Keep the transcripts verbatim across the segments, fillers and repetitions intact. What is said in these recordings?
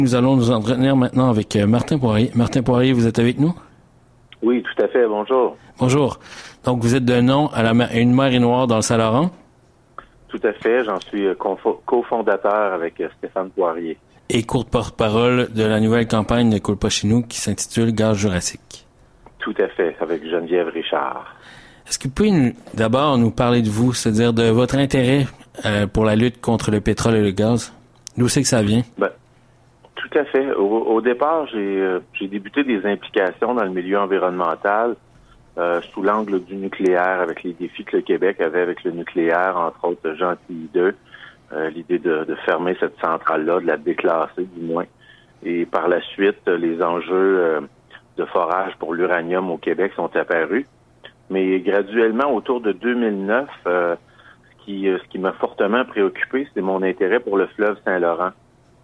Nous allons nous entretenir maintenant avec Martin Poirier. Martin Poirier, vous êtes avec nous? Oui, tout à fait. Bonjour. Bonjour. Donc, vous êtes de nom à, la, à une marinoire dans le Saint-Laurent? Tout à fait. J'en suis cofondateur avec Stéphane Poirier. Et courte porte-parole de la nouvelle campagne de Coule pas chez nous qui s'intitule Gaz Jurassique. Tout à fait, avec Geneviève Richard. Est-ce que vous pouvez nous, d'abord nous parler de vous, c'est-à-dire de votre intérêt euh, pour la lutte contre le pétrole et le gaz? D'où c'est que ça vient? Ben, tout à fait. Au, au départ, j'ai, euh, j'ai débuté des implications dans le milieu environnemental euh, sous l'angle du nucléaire, avec les défis que le Québec avait avec le nucléaire, entre autres Gentilly deux, euh, l'idée de, de fermer cette centrale-là, de la déclasser du moins. Et par la suite, les enjeux euh, de forage pour l'uranium au Québec sont apparus. Mais graduellement, autour de deux mille neuf, euh, ce qui, ce qui m'a fortement préoccupé, c'est mon intérêt pour le fleuve Saint-Laurent.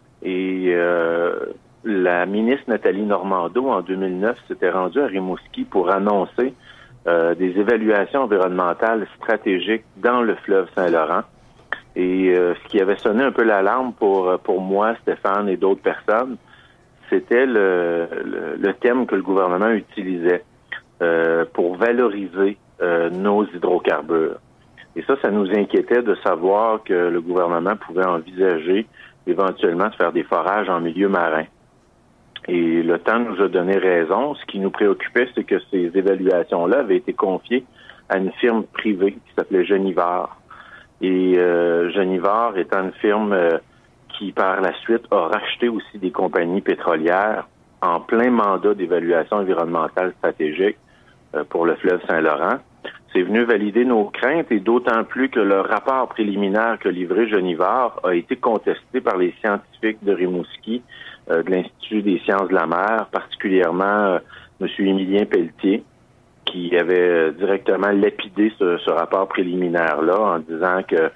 Et euh, la ministre Nathalie Normando, en deux mille neuf, s'était rendue à Rimouski pour annoncer euh, des évaluations environnementales stratégiques dans le fleuve Saint-Laurent. Et euh, ce qui avait sonné un peu l'alarme pour pour moi, Stéphane et d'autres personnes, c'était le, le, le thème que le gouvernement utilisait euh, pour valoriser euh, nos hydrocarbures. Et ça, ça nous inquiétait de savoir que le gouvernement pouvait envisager éventuellement de faire des forages en milieu marin. Et le temps nous a donné raison. Ce qui nous préoccupait, c'est que ces évaluations-là avaient été confiées à une firme privée qui s'appelait Genivard. Et euh, Genivard étant une firme euh, qui, par la suite, a racheté aussi des compagnies pétrolières en plein mandat d'évaluation environnementale stratégique euh, pour le fleuve Saint-Laurent. C'est venu valider nos craintes et d'autant plus que le rapport préliminaire que livrait Genivard a été contesté par les scientifiques de Rimouski, euh, de l'Institut des sciences de la mer, particulièrement euh, M. Émilien Pelletier, qui avait euh, directement lapidé ce, ce rapport préliminaire-là en disant que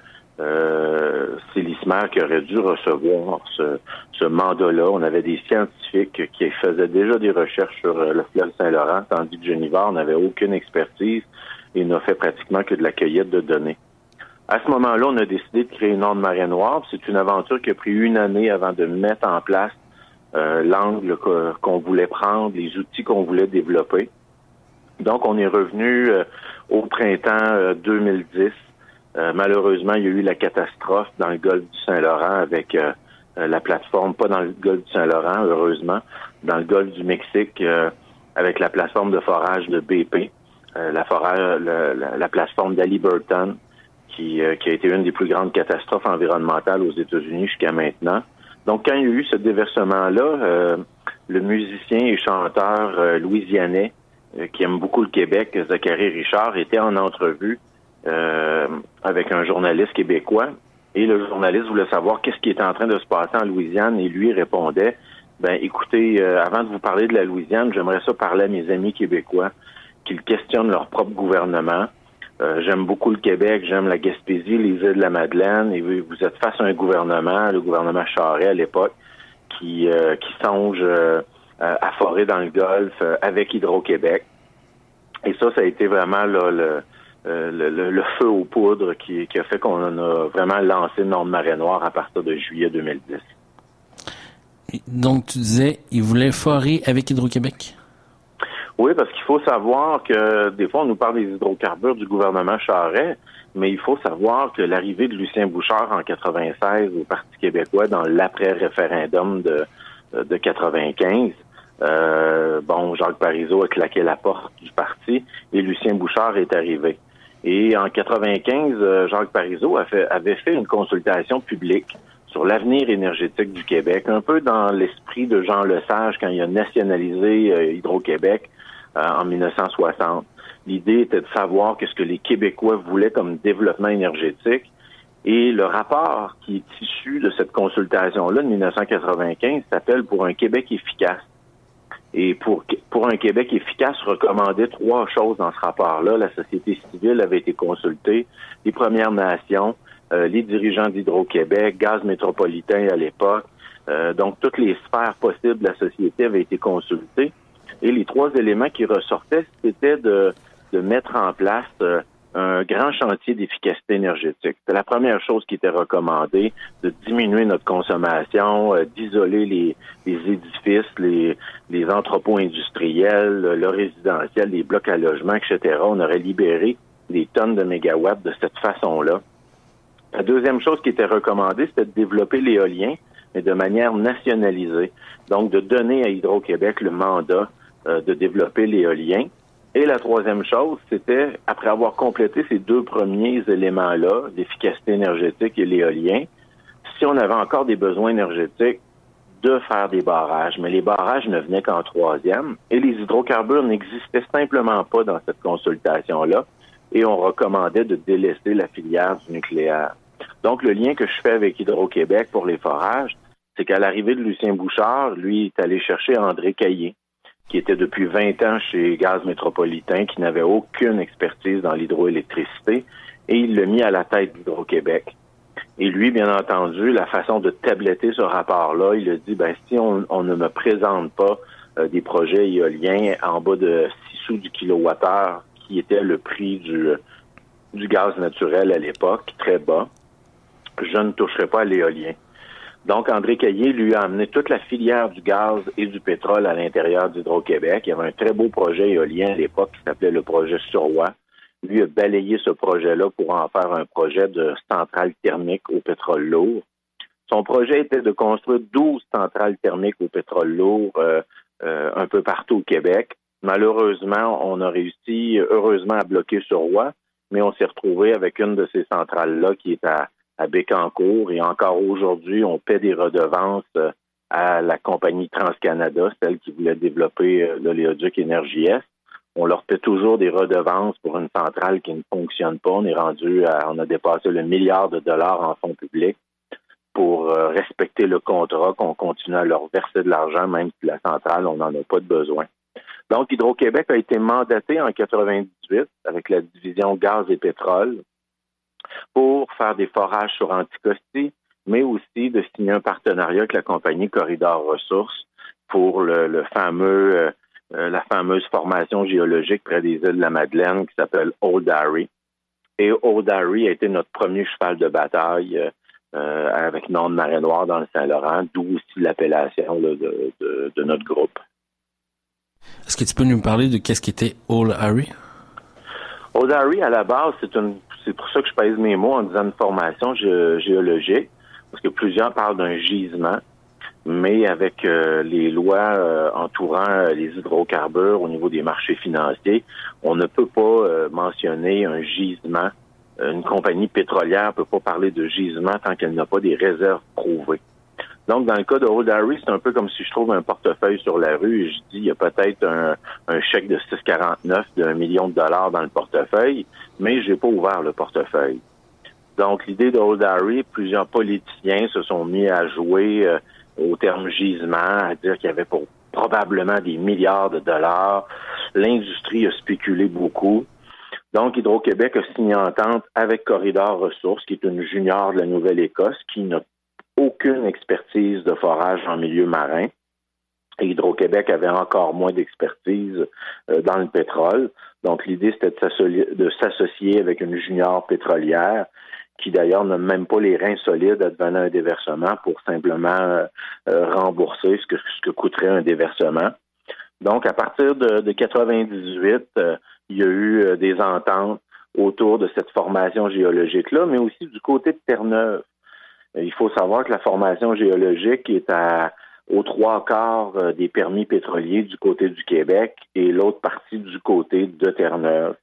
euh, c'est l'I S M E R qui aurait dû recevoir ce, ce mandat-là. On avait des scientifiques qui faisaient déjà des recherches sur euh, le fleuve Saint-Laurent, tandis que Genivard n'avait aucune expertise et n'a fait pratiquement que de la cueillette de données. À ce moment-là, on a décidé de créer une onde marée noire. C'est une aventure qui a pris une année avant de mettre en place euh, l'angle qu'on voulait prendre, les outils qu'on voulait développer. Donc, on est revenu euh, au printemps euh, deux mille dix. Euh, malheureusement, il y a eu la catastrophe dans le golfe du Saint-Laurent avec euh, la plateforme, pas dans le golfe du Saint-Laurent, heureusement, dans le golfe du Mexique euh, avec la plateforme de forage de B P. Euh, la, forage, la, la, la plateforme d'Haliburton, qui, euh, qui a été une des plus grandes catastrophes environnementales aux États-Unis jusqu'à maintenant. Donc, quand il y a eu ce déversement-là, euh, le musicien et chanteur euh, louisianais, euh, qui aime beaucoup le Québec, Zachary Richard, était en entrevue euh, avec un journaliste québécois. Et le journaliste voulait savoir qu'est-ce qui était en train de se passer en Louisiane. Et lui répondait, ben écoutez, euh, avant de vous parler de la Louisiane, j'aimerais ça parler à mes amis québécois, qu'ils questionnent leur propre gouvernement. Euh, j'aime beaucoup le Québec, j'aime la Gaspésie, les îles de la Madeleine, et vous êtes face à un gouvernement, le gouvernement Charest à l'époque, qui euh, qui songe euh, à forer dans le Golfe euh, avec Hydro-Québec. Et ça, ça a été vraiment là, le, euh, le, le, le feu aux poudres qui, qui a fait qu'on a vraiment lancé une onde marée noire à partir de juillet deux mille dix. Donc, tu disais, ils voulaient forer avec Hydro-Québec? Oui, parce qu'il faut savoir que des fois, on nous parle des hydrocarbures du gouvernement Charest, mais il faut savoir que l'arrivée de Lucien Bouchard en quatre-vingt-seize au Parti québécois dans l'après-référendum de, de quatre-vingt-quinze, euh, bon, Jacques Parizeau a claqué la porte du parti et Lucien Bouchard est arrivé. Et en quatre-vingt-quinze, Jacques Parizeau a fait, avait fait une consultation publique sur l'avenir énergétique du Québec, un peu dans l'esprit de Jean Lesage quand il a nationalisé euh, Hydro-Québec euh, en dix-neuf cent soixante. L'idée était de savoir qu'est-ce que les Québécois voulaient comme développement énergétique. Et le rapport qui est issu de cette consultation-là de dix-neuf cent quatre-vingt-quinze s'appelle « Pour un Québec efficace ». Et pour, pour un Québec efficace, recommandait trois choses dans ce rapport-là. La société civile avait été consultée, les Premières Nations, Euh, les dirigeants d'Hydro-Québec, Gaz métropolitain à l'époque. Euh, donc, toutes les sphères possibles de la société avaient été consultées. Et les trois éléments qui ressortaient, c'était de, de mettre en place euh, un grand chantier d'efficacité énergétique. C'était la première chose qui était recommandée, de diminuer notre consommation, euh, d'isoler les, les édifices, les, les entrepôts industriels, le résidentiel, les blocs à logement, et cetera. On aurait libéré des tonnes de mégawatts de cette façon-là. La deuxième chose qui était recommandée, c'était de développer l'éolien, mais de manière nationalisée. Donc, de donner à Hydro-Québec le mandat euh, de développer l'éolien. Et la troisième chose, c'était, après avoir complété ces deux premiers éléments-là, l'efficacité énergétique et l'éolien, si on avait encore des besoins énergétiques, de faire des barrages. Mais les barrages ne venaient qu'en troisième. Et les hydrocarbures n'existaient simplement pas dans cette consultation-là. Et on recommandait de délaisser la filière du nucléaire. Donc, le lien que je fais avec Hydro-Québec pour les forages, c'est qu'à l'arrivée de Lucien Bouchard, lui est allé chercher André Caillé, qui était depuis vingt ans chez Gaz Métropolitain, qui n'avait aucune expertise dans l'hydroélectricité, et il l'a mis à la tête d'Hydro-Québec. Et lui, bien entendu, la façon de tabletter ce rapport-là, il a dit, ben si on, on ne me présente pas euh, des projets éoliens en bas de six sous du kilowattheure, qui était le prix du, du gaz naturel à l'époque, très bas, je ne toucherai pas à l'éolien. Donc, André Caillé lui a amené toute la filière du gaz et du pétrole à l'intérieur d'Hydro-Québec. Il y avait un très beau projet éolien à l'époque qui s'appelait le projet Surroi. Lui a balayé ce projet-là pour en faire un projet de centrale thermique au pétrole lourd. Son projet était de construire douze centrales thermiques au pétrole lourd euh, euh, un peu partout au Québec. Malheureusement, on a réussi, heureusement, à bloquer Surroi, mais on s'est retrouvé avec une de ces centrales-là qui est à à Bécancour, et encore aujourd'hui, on paie des redevances à la compagnie TransCanada, celle qui voulait développer l'oléoduc Énergie Est. On leur paie toujours des redevances pour une centrale qui ne fonctionne pas. On est rendu à, on a dépassé le milliard de dollars en fonds publics pour euh, respecter le contrat, qu'on continue à leur verser de l'argent, même si la centrale, on n'en a pas de besoin. Donc, Hydro-Québec a été mandaté en quatre-vingt-dix-huit avec la division gaz et pétrole pour faire des forages sur Anticosti, mais aussi de signer un partenariat avec la compagnie Corridor Ressources pour le, le fameux, euh, la fameuse formation géologique près des îles de la Madeleine qui s'appelle Old Harry. Et Old Harry a été notre premier cheval de bataille euh, avec Nord Marée Noire dans le Saint-Laurent, d'où aussi l'appellation là, de, de, de notre groupe. Est-ce que tu peux nous parler de qu'est-ce qui était Old Harry? Old Harry, à la base, c'est une c'est pour ça que je pèse mes mots en disant une formation gé- géologique, parce que plusieurs parlent d'un gisement, mais avec euh, les lois euh, entourant euh, les hydrocarbures au niveau des marchés financiers, on ne peut pas euh, mentionner un gisement. Une compagnie pétrolière ne peut pas parler de gisement tant qu'elle n'a pas des réserves prouvées. Donc, dans le cas de Old Harry, c'est un peu comme si je trouve un portefeuille sur la rue et je dis il y a peut-être un, un chèque de six virgule quarante-neuf d'un million de dollars dans le portefeuille, mais j'ai pas ouvert le portefeuille. Donc, l'idée de Old Harry, plusieurs politiciens se sont mis à jouer euh, au terme gisement, à dire qu'il y avait pour probablement des milliards de dollars. L'industrie a spéculé beaucoup. Donc, Hydro-Québec a signé entente avec Corridor Ressources, qui est une junior de la Nouvelle-Écosse, qui n'a aucune expertise de forage en milieu marin. Et Hydro-Québec avait encore moins d'expertise euh, dans le pétrole. Donc, l'idée, c'était de s'associer, de s'associer avec une junior pétrolière qui, d'ailleurs, n'a même pas les reins solides à devenir un déversement pour simplement euh, rembourser ce que, ce que coûterait un déversement. Donc, à partir de, de quatre-vingt-dix-huit, euh, il y a eu euh, des ententes autour de cette formation géologique-là, mais aussi du côté de Terre-Neuve. Il faut savoir que la formation géologique est à aux trois quarts des permis pétroliers du côté du Québec et l'autre partie du côté de Terre-Neuve.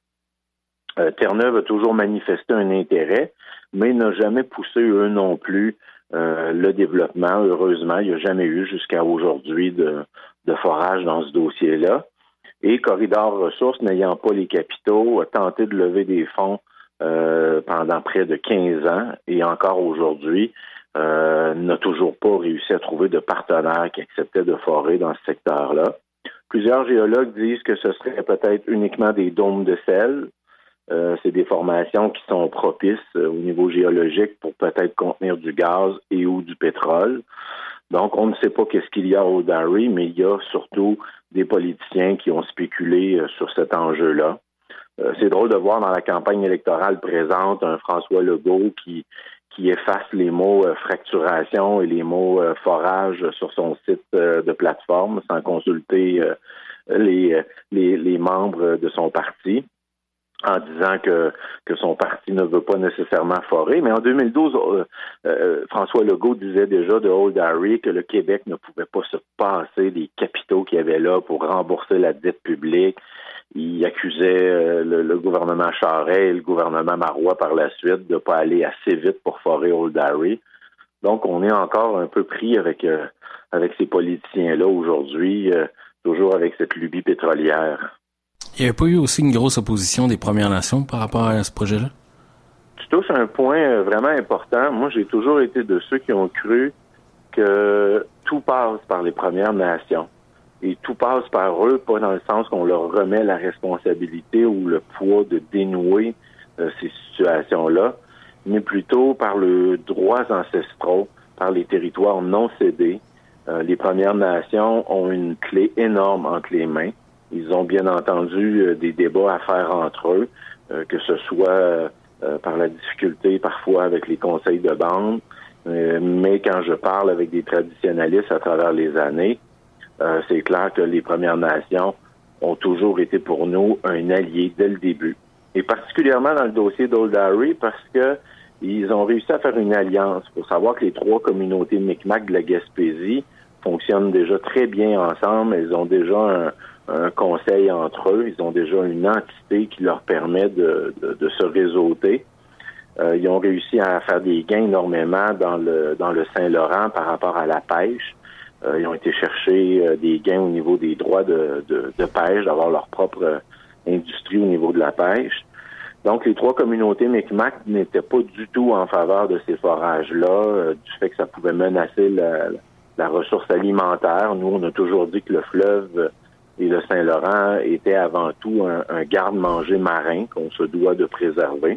Euh, Terre-Neuve a toujours manifesté un intérêt, mais n'a jamais poussé, eux non plus, euh, le développement. Heureusement, il n'y a jamais eu jusqu'à aujourd'hui de, de forage dans ce dossier-là. Et Corridor Ressources, n'ayant pas les capitaux, a tenté de lever des fonds Euh, pendant près de quinze ans et encore aujourd'hui, euh, n'a toujours pas réussi à trouver de partenaires qui acceptaient de forer dans ce secteur-là. Plusieurs géologues disent que ce serait peut-être uniquement des dômes de sel. Euh, c'est des formations qui sont propices euh, au niveau géologique pour peut-être contenir du gaz et ou du pétrole. Donc, on ne sait pas qu'est-ce qu'il y a au Harry, mais il y a surtout des politiciens qui ont spéculé euh, sur cet enjeu-là. euh, c'est drôle de voir dans la campagne électorale présente un François Legault qui qui efface les mots euh, fracturation et les mots euh, forage sur son site euh, de plateforme sans consulter euh, les, les les membres de son parti, en disant que, que son parti ne veut pas nécessairement forer. Mais en deux mille douze, euh, euh, François Legault disait déjà de Old Harry que le Québec ne pouvait pas se passer des capitaux qu'il y avait là pour rembourser la dette publique. Il accusait euh, le, le gouvernement Charest et le gouvernement Marois par la suite de ne pas aller assez vite pour forer Old Harry. Donc, on est encore un peu pris avec, euh, avec ces politiciens-là aujourd'hui, euh, toujours avec cette lubie pétrolière. Il n'y avait pas eu aussi une grosse opposition des Premières Nations par rapport à ce projet-là? Tu touches un point vraiment important. Moi, j'ai toujours été de ceux qui ont cru que tout passe par les Premières Nations. Et tout passe par eux, pas dans le sens qu'on leur remet la responsabilité ou le poids de dénouer euh, ces situations-là, mais plutôt par le droits ancestraux, par les territoires non cédés. Euh, les Premières Nations ont une clé énorme entre les mains. Ils ont bien entendu euh, des débats à faire entre eux, euh, que ce soit euh, par la difficulté parfois avec les conseils de bande, euh, mais quand je parle avec des traditionnalistes à travers les années, euh, c'est clair que les Premières Nations ont toujours été pour nous un allié dès le début. Et particulièrement dans le dossier d'Old Harry, parce que ils ont réussi à faire une alliance. Il faut savoir que les trois communautés Micmac de la Gaspésie fonctionnent déjà très bien ensemble. Elles ont déjà un un conseil entre eux. Ils ont déjà une entité qui leur permet de, de, de se réseauter. Euh, ils ont réussi à faire des gains énormément dans le dans le Saint-Laurent par rapport à la pêche. Euh, ils ont été chercher euh, des gains au niveau des droits de, de, de pêche, d'avoir leur propre euh, industrie au niveau de la pêche. Donc, les trois communautés Micmac n'étaient pas du tout en faveur de ces forages-là, euh, du fait que ça pouvait menacer la, la ressource alimentaire. Nous, on a toujours dit que le fleuve et le Saint-Laurent était avant tout un, un garde-manger marin qu'on se doit de préserver.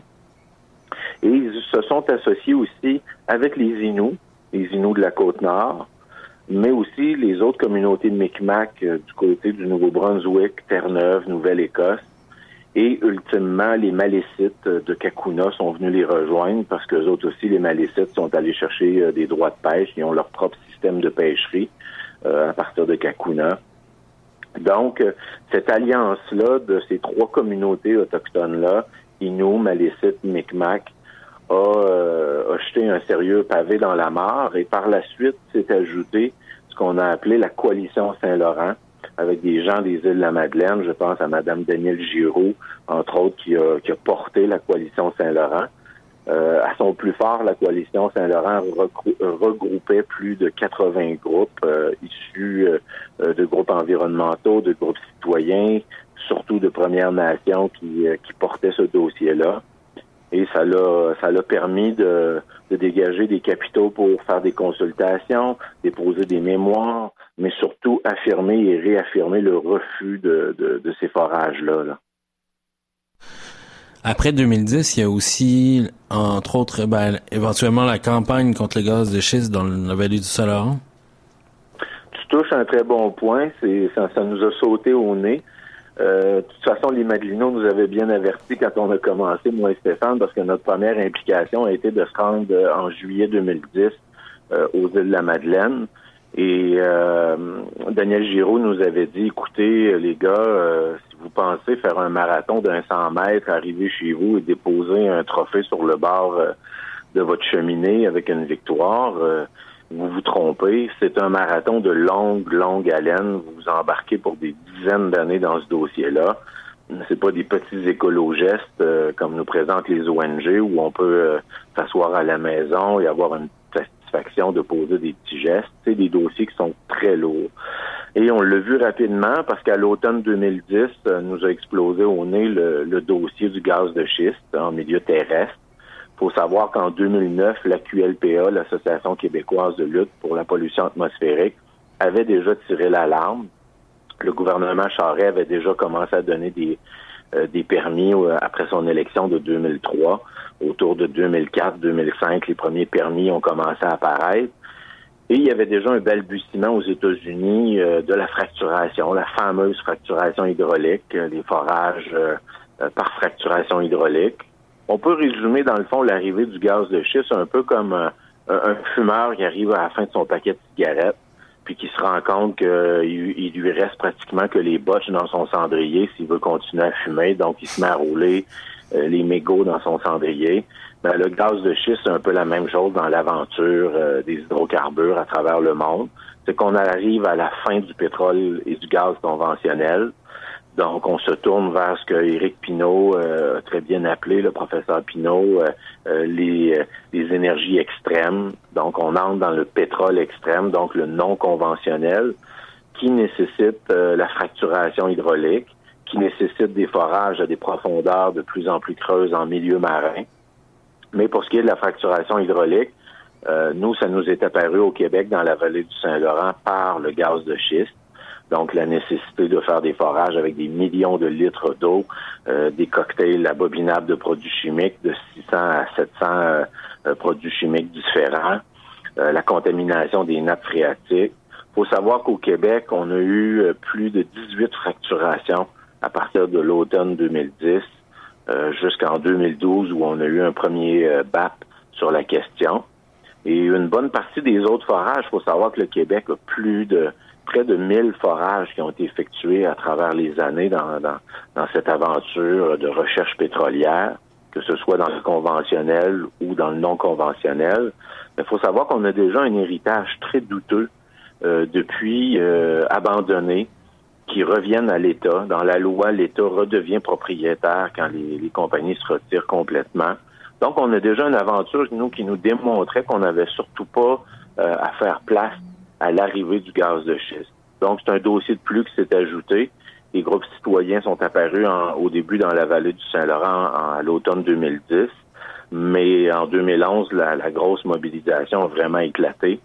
Et ils se sont associés aussi avec les Inuits, les Inuits de la Côte-Nord, mais aussi les autres communautés de Micmac euh, du côté du Nouveau-Brunswick, Terre-Neuve, Nouvelle-Écosse. Et ultimement, les Malécites de Kakuna sont venus les rejoindre parce qu'eux autres aussi, les Malécites, sont allés chercher euh, des droits de pêche. Ils ont leur propre système de pêcherie euh, à partir de Kakuna. Donc, cette alliance-là de ces trois communautés autochtones-là, Inuits, Malécites, Micmac, a, euh, a jeté un sérieux pavé dans la mare et par la suite s'est ajouté ce qu'on a appelé la coalition Saint-Laurent avec des gens des îles de la Madeleine. Je pense à Mme Danielle Giroux, entre autres, qui a, qui a porté la coalition Saint-Laurent. Euh, à son plus fort, la coalition Saint-Laurent regrou- regroupait plus de quatre-vingts groupes euh, issus euh, de groupes environnementaux, de groupes citoyens, surtout de Premières Nations qui, euh, qui portaient ce dossier-là. Et ça l'a, ça l'a permis de, de dégager des capitaux pour faire des consultations, déposer des mémoires, mais surtout affirmer et réaffirmer le refus de, de, de ces forages-là, là. Après deux mille dix, il y a aussi, entre autres, ben, éventuellement la campagne contre le gaz de schiste dans la vallée du Saint-Laurent. Tu touches un très bon point. C'est, ça, ça nous a sauté au nez. Euh, de toute façon, les Madelinots nous avaient bien avertis quand on a commencé, moi et Stéphane, parce que notre première implication a été de se rendre en juillet deux mille dix euh, aux îles de la Madeleine. Et euh, Daniel Giraud nous avait dit, écoutez, les gars, euh, si vous pensez faire un marathon d'un cent mètres, arriver chez vous et déposer un trophée sur le bord euh, de votre cheminée avec une victoire, euh, vous vous trompez. C'est un marathon de longue, longue haleine. Vous vous embarquez pour des dizaines d'années dans ce dossier-là. C'est pas des petits écolo-gestes euh, comme nous présentent les O N G où on peut euh, s'asseoir à la maison et avoir une satisfaction de poser des petits gestes. C'est des dossiers qui sont très lourds. Et on l'a vu rapidement parce qu'à l'automne deux mille dix, euh, nous a explosé au nez le, le dossier du gaz de schiste en milieu terrestre. Il faut savoir qu'en deux mille neuf, la Q L P A, l'Association québécoise de lutte pour la pollution atmosphérique, avait déjà tiré l'alarme. Le gouvernement Charest avait déjà commencé à donner des, euh, des permis euh, après son élection de deux mille trois. Autour de deux mille quatre deux mille cinq, les premiers permis ont commencé à apparaître. Et il y avait déjà un balbutiement aux États-Unis euh, de la fracturation, la fameuse fracturation hydraulique, euh, les forages euh, euh, par fracturation hydraulique. On peut résumer, dans le fond, l'arrivée du gaz de schiste un peu comme un, un fumeur qui arrive à la fin de son paquet de cigarettes, puis qui se rend compte qu'il il lui reste pratiquement que les botches dans son cendrier s'il veut continuer à fumer. Donc, il se met à rouler euh, les mégots dans son cendrier. Ben, le gaz de schiste, c'est un peu la même chose dans l'aventure euh, des hydrocarbures à travers le monde. C'est qu'on arrive à la fin du pétrole et du gaz conventionnel. Donc, on se tourne vers ce que Éric Pinault euh, a très bien appelé, le professeur Pinault, euh, euh, les, euh, les énergies extrêmes. Donc, on entre dans le pétrole extrême, donc le non conventionnel, qui nécessite euh, la fracturation hydraulique, qui nécessite des forages à des profondeurs de plus en plus creuses en milieu marin. Mais pour ce qui est de la fracturation hydraulique, euh, nous, ça nous est apparu au Québec, dans la vallée du Saint-Laurent, par le gaz de schiste. Donc, la nécessité de faire des forages avec des millions de litres d'eau, euh, des cocktails abominables de produits chimiques, de six cents à sept cents euh, euh, produits chimiques différents, euh, la contamination des nappes phréatiques. Il faut savoir qu'au Québec, on a eu euh, plus de dix-huit fracturations à partir de l'automne deux mille dix euh, jusqu'en deux mille douze, où on a eu un premier euh, B A P sur la question. Et une bonne partie des autres forages, il faut savoir que le Québec a plus de près de mille forages qui ont été effectués à travers les années dans, dans, dans cette aventure de recherche pétrolière, que ce soit dans le conventionnel ou dans le non conventionnel. Il faut savoir qu'on a déjà un héritage très douteux euh, depuis euh, abandonné, qui reviennent à l'État. Dans la loi, l'État redevient propriétaire quand les, les compagnies se retirent complètement. Donc, on a déjà une aventure, nous, qui nous démontrait qu'on n'avait surtout pas euh, à faire place à l'arrivée du gaz de schiste. Donc, c'est un dossier de plus qui s'est ajouté. Les groupes citoyens sont apparus en, au début dans la vallée du Saint-Laurent en, à l'automne deux mille dix, mais en deux mille onze, la, la grosse mobilisation a vraiment éclaté.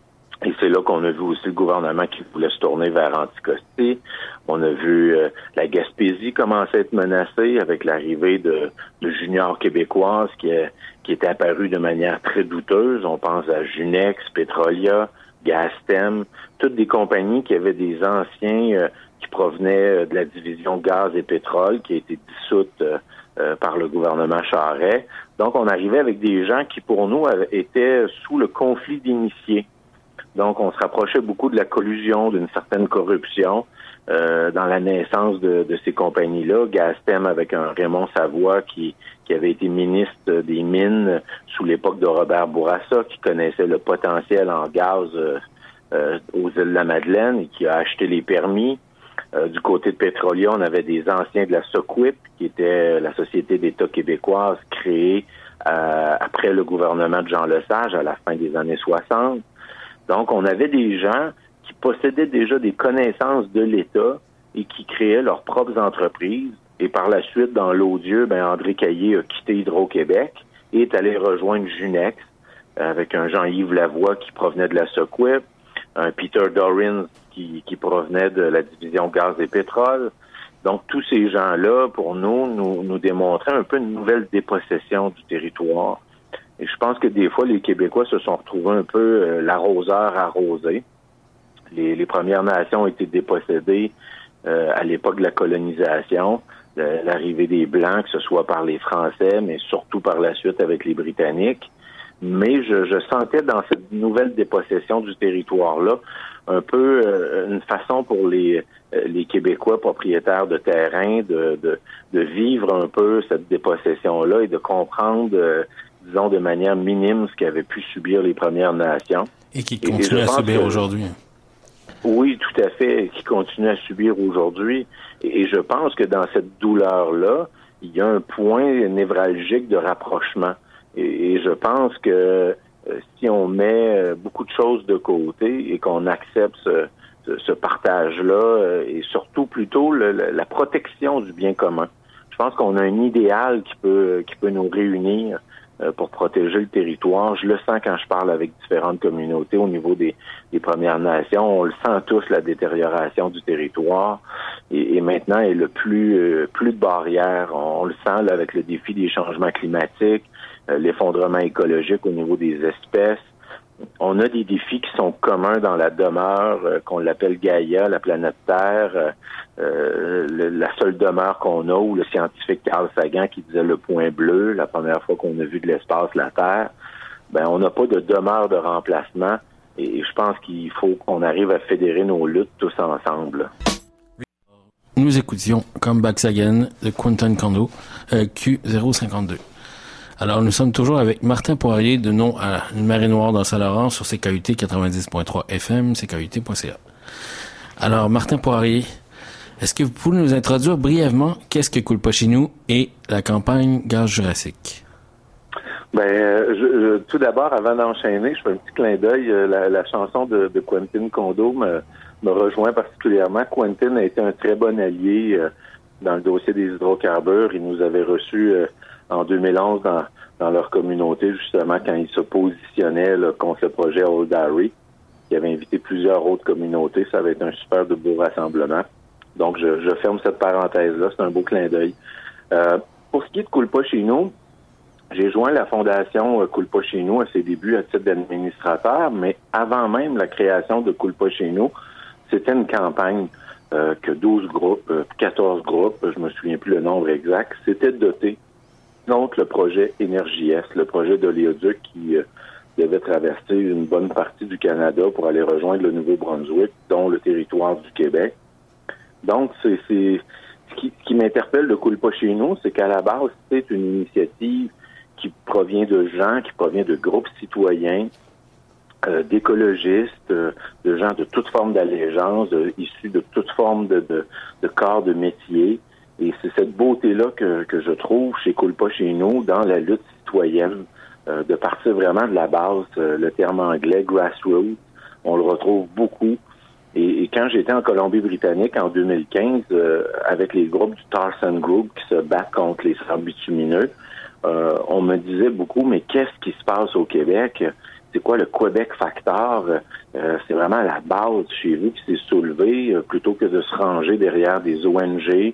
Et c'est là qu'on a vu aussi le gouvernement qui voulait se tourner vers Anticosti. On a vu euh, la Gaspésie commencer à être menacée avec l'arrivée de, de juniors québécoises qui, est, qui étaient apparues de manière très douteuse. On pense à Junex, Petrolia, Gastem, toutes des compagnies qui avaient des anciens euh, qui provenaient de la division gaz et pétrole qui a été dissoute euh, euh, par le gouvernement Charest. Donc, on arrivait avec des gens qui, pour nous, avaient, étaient sous le conflit d'initiés. Donc, on se rapprochait beaucoup de la collusion, d'une certaine corruption euh, dans la naissance de, de ces compagnies-là. Gastem avec un Raymond Savoie qui, qui avait été ministre des Mines sous l'époque de Robert Bourassa, qui connaissait le potentiel en gaz euh, euh, aux îles de la Madeleine et qui a acheté les permis. Euh, du côté de Petrolia, on avait des anciens de la SOQUIP, qui était la Société d'État québécoise créée euh, après le gouvernement de Jean Lesage à la fin des années soixante. Donc, on avait des gens qui possédaient déjà des connaissances de l'État et qui créaient leurs propres entreprises. Et par la suite, dans l'odieux, ben André Caillé a quitté Hydro-Québec et est allé rejoindre Junex avec un Jean-Yves Lavoie qui provenait de la SOQUIP, un Peter Dorins qui, qui provenait de la division gaz et pétrole. Donc, tous ces gens-là, pour nous, nous, nous démontraient un peu une nouvelle dépossession du territoire. Et je pense que des fois, les Québécois se sont retrouvés un peu euh, l'arroseur arrosé. Les, les Premières Nations ont été dépossédées euh, à l'époque de la colonisation, de l'arrivée des Blancs, que ce soit par les Français, mais surtout par la suite avec les Britanniques. Mais je, je sentais dans cette nouvelle dépossession du territoire-là un peu euh, une façon pour les, euh, les Québécois propriétaires de terrain de, de, de vivre un peu cette dépossession-là et de comprendre... Euh, disons, de manière minime, ce qu'avaient pu subir les Premières Nations. Et qui continuent à subir aujourd'hui. Oui, tout à fait, qui continuent à subir aujourd'hui. Et, et je pense que dans cette douleur-là, il y a un point névralgique de rapprochement. Et, et je pense que euh, si on met beaucoup de choses de côté et qu'on accepte ce, ce, ce partage-là, euh, et surtout plutôt le, le, la protection du bien commun, je pense qu'on a un idéal qui peut, qui peut nous réunir pour protéger le territoire. Je le sens quand je parle avec différentes communautés au niveau des, des Premières Nations. On le sent tous, la détérioration du territoire. Et, et maintenant, il y a plus, euh, plus de barrières. On, on le sent là, avec le défi des changements climatiques, euh, l'effondrement écologique au niveau des espèces. on a des défis qui sont communs dans la demeure, euh, qu'on l'appelle Gaïa, la planète Terre, euh, euh, le, la seule demeure qu'on a, ou le scientifique Carl Sagan qui disait le point bleu, la première fois qu'on a vu de l'espace la Terre. Ben, on n'a pas de demeure de remplacement, et, et je pense qu'il faut qu'on arrive à fédérer nos luttes tous ensemble. Nous écoutions Comeback Again de Quentin Kondo, euh, Q zéro cinquante-deux. Alors, nous sommes toujours avec Martin Poirier, de nom à une marée noire dans Saint-Laurent, sur C K U T quatre-vingt-dix point trois F M, C K U T point C A. Alors, Martin Poirier, est-ce que vous pouvez nous introduire brièvement qu'est-ce que Coule pas chez nous et la campagne Gaz Jurassique? Ben, euh, je, je, tout d'abord, avant d'enchaîner, je fais un petit clin d'œil. Euh, la, la chanson de, de Quentin Kondo me, me rejoint particulièrement. Quentin a été un très bon allié euh, dans le dossier des hydrocarbures. Il nous avait reçus euh, en deux mille onze dans, dans leur communauté, justement, quand ils se positionnaient là, contre le projet Old Harry, qui avait invité plusieurs autres communautés. Ça avait été un super de beau rassemblement. Donc, je, je ferme cette parenthèse-là. C'est un beau clin d'œil. Euh, pour ce qui est de Coule pas chez nous, j'ai joint la fondation Coule pas chez nous à ses débuts à titre d'administrateur, mais avant même la création de Coule pas chez nous, c'était une campagne euh, que douze groupes, euh, quatorze groupes, je me souviens plus le nombre exact, s'étaient dotés. Donc, le projet Énergie-Est, le projet d'oléoduc qui euh, devait traverser une bonne partie du Canada pour aller rejoindre le Nouveau-Brunswick, dont le territoire du Québec. Donc, c'est, c'est ce qui, ce qui m'interpelle de Coule pas chez nous, c'est qu'à la base, c'est une initiative qui provient de gens, qui provient de groupes citoyens, euh, d'écologistes, euh, de gens de toute forme d'allégeance, de, issus de toute forme de, de, de corps de métier. Et c'est cette beauté-là que, que je trouve chez Coule pas chez nous, dans la lutte citoyenne, euh, de partir vraiment de la base, euh, le terme anglais, grassroots, on le retrouve beaucoup. Et, et quand j'étais en Colombie-Britannique en deux mille quinze, euh, avec les groupes du Tar Sand Group qui se battent contre les sables bitumineux, euh, on me disait beaucoup, mais qu'est-ce qui se passe au Québec? C'est quoi le Québec Factor? Euh, c'est vraiment la base chez vous qui s'est soulevée, euh, plutôt que de se ranger derrière des O N G,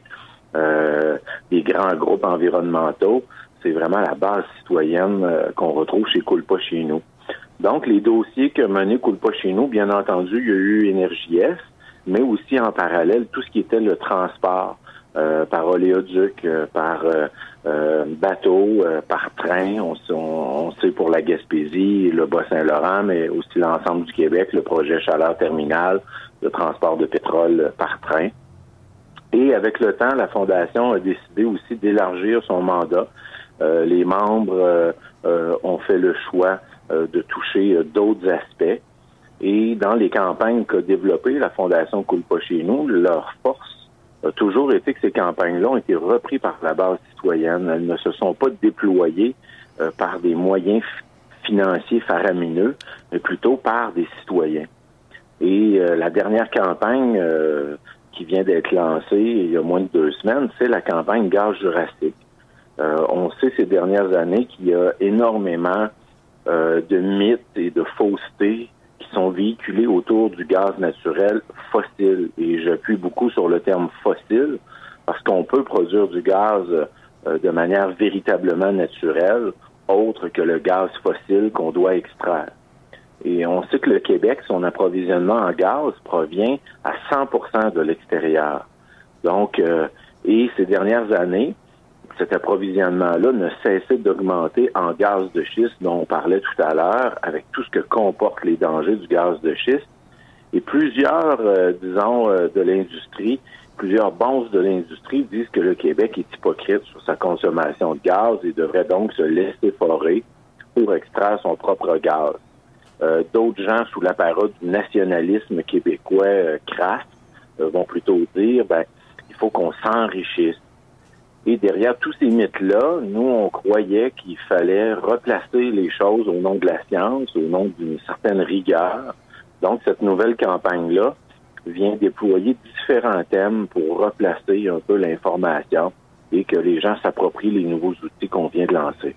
euh, des grands groupes environnementaux. C'est vraiment la base citoyenne euh, qu'on retrouve chez Coule pas chez nous. Donc, les dossiers que menait Coule pas chez nous, bien entendu, il y a eu Énergie-Est, mais aussi en parallèle, tout ce qui était le transport euh, par oléoduc, euh, par euh, euh, bateau, euh, par train. On, on, on sait pour la Gaspésie, le Bas-Saint-Laurent, mais aussi l'ensemble du Québec, le projet Chaleur Terminal, le transport de pétrole par train. Et avec le temps, la Fondation a décidé aussi d'élargir son mandat. Euh, les membres euh, euh, ont fait le choix euh, de toucher euh, d'autres aspects. Et dans les campagnes qu'a développées la Fondation Coule pas chez nous, leur force a toujours été que ces campagnes-là ont été reprises par la base citoyenne. Elles ne se sont pas déployées euh, par des moyens f- financiers faramineux, mais plutôt par des citoyens. Et euh, la dernière campagne euh, qui vient d'être lancée il y a moins de deux semaines, c'est la campagne Gaz Jurassique. Euh, on sait ces dernières années qu'il y a énormément euh, de mythes et de faussetés qui sont véhiculés autour du gaz naturel fossile. Et j'appuie beaucoup sur le terme fossile parce qu'on peut produire du gaz euh, de manière véritablement naturelle, autre que le gaz fossile qu'on doit extraire. Et on sait que le Québec, son approvisionnement en gaz provient à cent pour cent de l'extérieur. Donc, euh, et ces dernières années, cet approvisionnement-là ne cessait d'augmenter en gaz de schiste dont on parlait tout à l'heure, avec tout ce que comportent les dangers du gaz de schiste. Et plusieurs, euh, disons, euh, de l'industrie, plusieurs bonzes de l'industrie disent que le Québec est hypocrite sur sa consommation de gaz et devrait donc se laisser forer pour extraire son propre gaz. Euh, d'autres gens, sous l'apparat du nationalisme québécois euh, crasse, euh, vont plutôt dire, ben, il faut qu'on s'enrichisse. Et derrière tous ces mythes-là, nous, on croyait qu'il fallait replacer les choses au nom de la science, au nom d'une certaine rigueur. Donc, cette nouvelle campagne-là vient déployer différents thèmes pour replacer un peu l'information et que les gens s'approprient les nouveaux outils qu'on vient de lancer.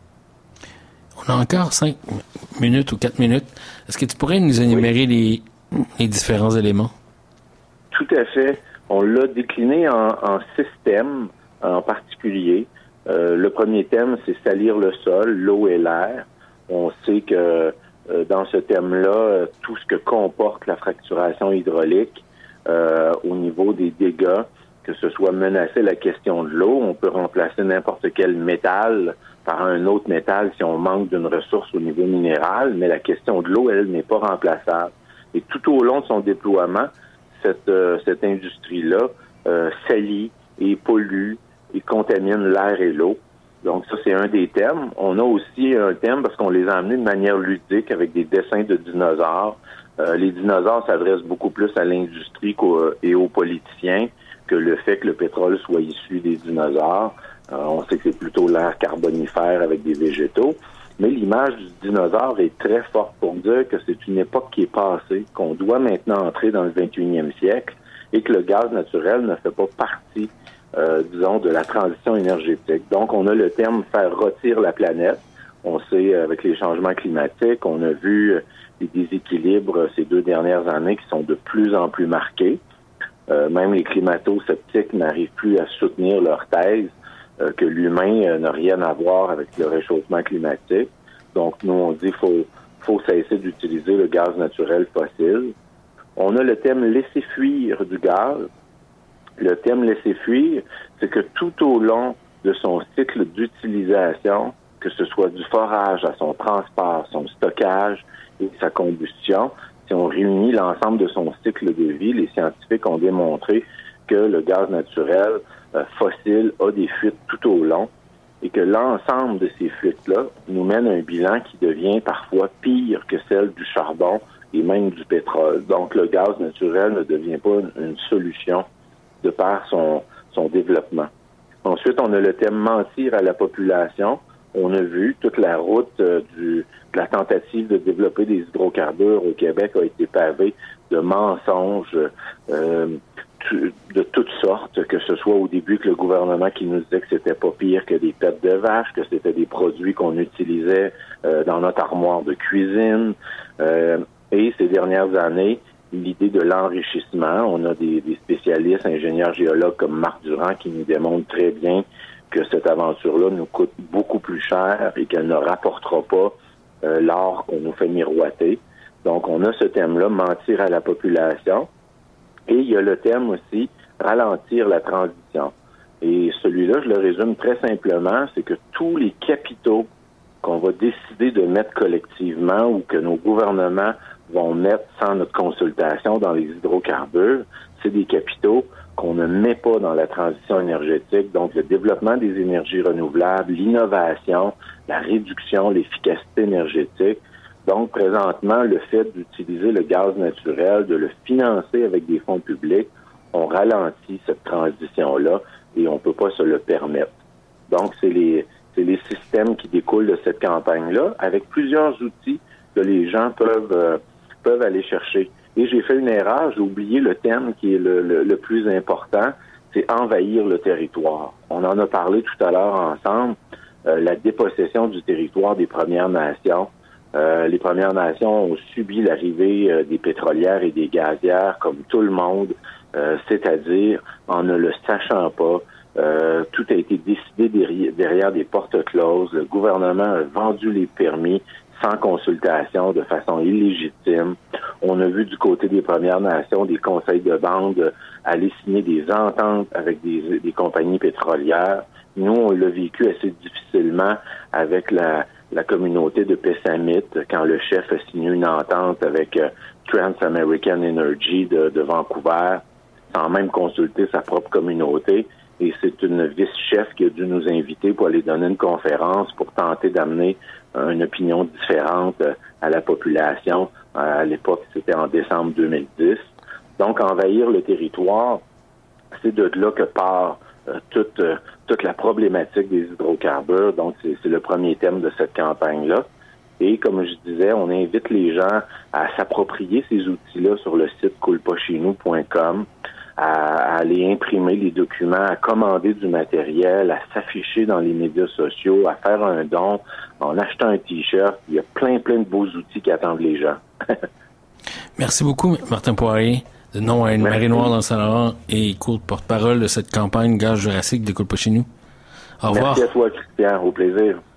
On a encore cinq minutes ou quatre minutes. Est-ce que tu pourrais nous énumérer oui. les, les différents éléments? Tout à fait. On l'a décliné en, en six thèmes en particulier. Euh, le premier thème, c'est salir le sol, l'eau et l'air. On sait que euh, dans ce thème-là euh, tout ce que comporte la fracturation hydraulique euh, au niveau des dégâts, que ce soit menacer la question de l'eau. On peut remplacer n'importe quel métal par un autre métal si on manque d'une ressource au niveau minéral, mais la question de l'eau, elle, n'est pas remplaçable. Et tout au long de son déploiement, cette, euh, cette industrie-là euh, salit et pollue et contamine l'air et l'eau. Donc ça, c'est un des thèmes. On a aussi un thème parce qu'on les a amenés de manière ludique avec des dessins de dinosaures. Euh, les dinosaures s'adressent beaucoup plus à l'industrie qu'aux, et aux politiciens que le fait que le pétrole soit issu des dinosaures. Euh, on sait que c'est plutôt l'ère carbonifère avec des végétaux. Mais l'image du dinosaure est très forte pour dire que c'est une époque qui est passée, qu'on doit maintenant entrer dans le vingt et unième siècle et que le gaz naturel ne fait pas partie, euh, disons, de la transition énergétique. Donc, on a le terme « faire rôtir la planète ». On sait, avec les changements climatiques, on a vu les déséquilibres ces deux dernières années qui sont de plus en plus marqués. Euh, même les climato-sceptiques n'arrivent plus à soutenir leur thèse euh, que l'humain euh, n'a rien à voir avec le réchauffement climatique. Donc, nous, on dit qu'il faut, faut cesser d'utiliser le gaz naturel fossile. On a le thème « laisser fuir » du gaz. Le thème « laisser fuir », c'est que tout au long de son cycle d'utilisation, que ce soit du forage à son transport, son stockage et sa combustion, si on réunit l'ensemble de son cycle de vie, les scientifiques ont démontré que le gaz naturel euh, fossile a des fuites tout au long et que l'ensemble de ces fuites-là nous mène à un bilan qui devient parfois pire que celle du charbon et même du pétrole. Donc, le gaz naturel ne devient pas une, une solution de par son, son développement. Ensuite, on a le thème « mentir à la population ». On a vu toute la route euh, du, de la tentative de développer des hydrocarbures au Québec a été pavée de mensonges euh, tu, de toutes sortes, que ce soit au début que le gouvernement qui nous disait que c'était pas pire que des pêtes de vache, que c'était des produits qu'on utilisait euh, dans notre armoire de cuisine. Euh, et ces dernières années, l'idée de l'enrichissement. On a des, des spécialistes, ingénieurs géologues comme Marc Durand qui nous démontrent très bien que cette aventure-là nous coûte beaucoup plus cher et qu'elle ne rapportera pas euh, l'or qu'on nous fait miroiter. Donc, on a ce thème-là, mentir à la population. Et il y a le thème aussi, ralentir la transition. Et celui-là, je le résume très simplement, c'est que tous les capitaux qu'on va décider de mettre collectivement ou que nos gouvernements vont mettre sans notre consultation dans les hydrocarbures, c'est des capitaux qu'on ne met pas dans la transition énergétique. Donc, le développement des énergies renouvelables, l'innovation, la réduction, l'efficacité énergétique. Donc, présentement, le fait d'utiliser le gaz naturel, de le financer avec des fonds publics, on ralentit cette transition-là et on ne peut pas se le permettre. Donc, c'est les, c'est les systèmes qui découlent de cette campagne-là, avec plusieurs outils que les gens peuvent, euh, peuvent aller chercher. Et j'ai fait une erreur, j'ai oublié le thème qui est le, le, le plus important, c'est envahir le territoire. On en a parlé tout à l'heure ensemble, euh, la dépossession du territoire des Premières Nations. Euh, les Premières Nations ont subi l'arrivée euh, des pétrolières et des gazières comme tout le monde, euh, c'est-à-dire en ne le sachant pas. Euh, tout a été décidé derrière, derrière des portes closes. Le gouvernement a vendu les permis sans consultation, de façon illégitime. On a vu du côté des Premières Nations des conseils de bande aller signer des ententes avec des, des compagnies pétrolières. Nous, on l'a vécu assez difficilement avec la, la communauté de Pessamite, quand le chef a signé une entente avec euh, Trans-American Energy de, de Vancouver, sans même consulter sa propre communauté. Et c'est une vice-chef qui a dû nous inviter pour aller donner une conférence pour tenter d'amener une opinion différente à la population. À l'époque, c'était en décembre deux mille dix. Donc, envahir le territoire, c'est de là que part euh, toute, euh, toute la problématique des hydrocarbures. Donc, c'est, c'est le premier thème de cette campagne-là. Et comme je disais, on invite les gens à s'approprier ces outils-là sur le site coule pas chez nous point com. À, à aller imprimer les documents, à commander du matériel, à s'afficher dans les médias sociaux, à faire un don, en achetant un T-shirt. Il y a plein, plein de beaux outils qui attendent les gens. Merci beaucoup, Martin Poirier, de nom à une marée noire dans le Saint-Laurent et porte-parole de cette campagne Gaz Jurassique de Coule pas chez nous. Au revoir. Merci à toi, Christian. Au plaisir.